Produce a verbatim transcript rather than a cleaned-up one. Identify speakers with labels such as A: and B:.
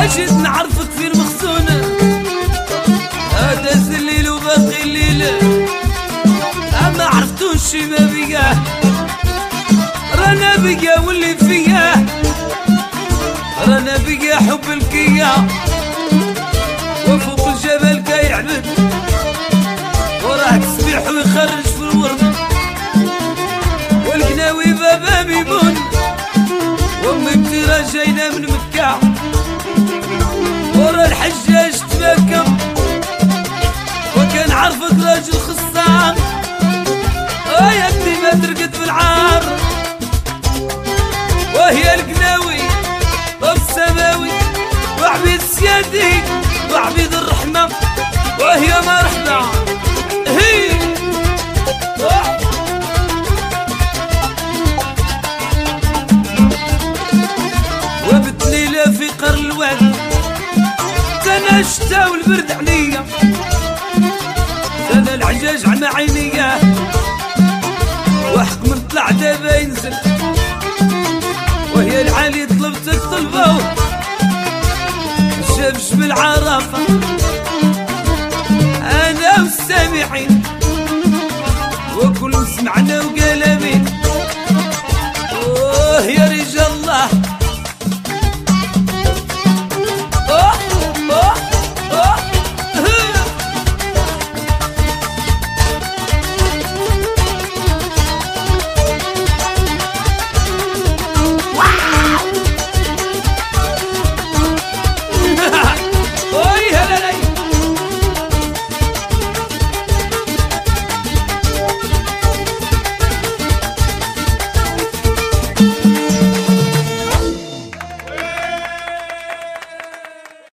A: جيت نعرفك في المخزونة هذا الليل وباقي الليل أما عرفتوش ما بياه رانا بيا واللي فياه رانا بيا حب الكيا وفوق الجبل كيعبد وراه تسبيح ويخرج في الورد والقناوي بابا ميمون وامي بتيرا جاينا من مكة ورا الحجاج تمكم وكان عرفك راجل خصام يا ابني ما ترقد في العار وهي القناوي والسماوي وعبيد السيادي وعبيد الرحمة وهي مرحبا هي وبتليلة في قر الواد سنة الشتا والبرد عليا سنة العجاج عمى عينيا وحق من طلع دابا ينزل وهي العالي طلبتك طلبه شبش بالعرافة أنا والسامعين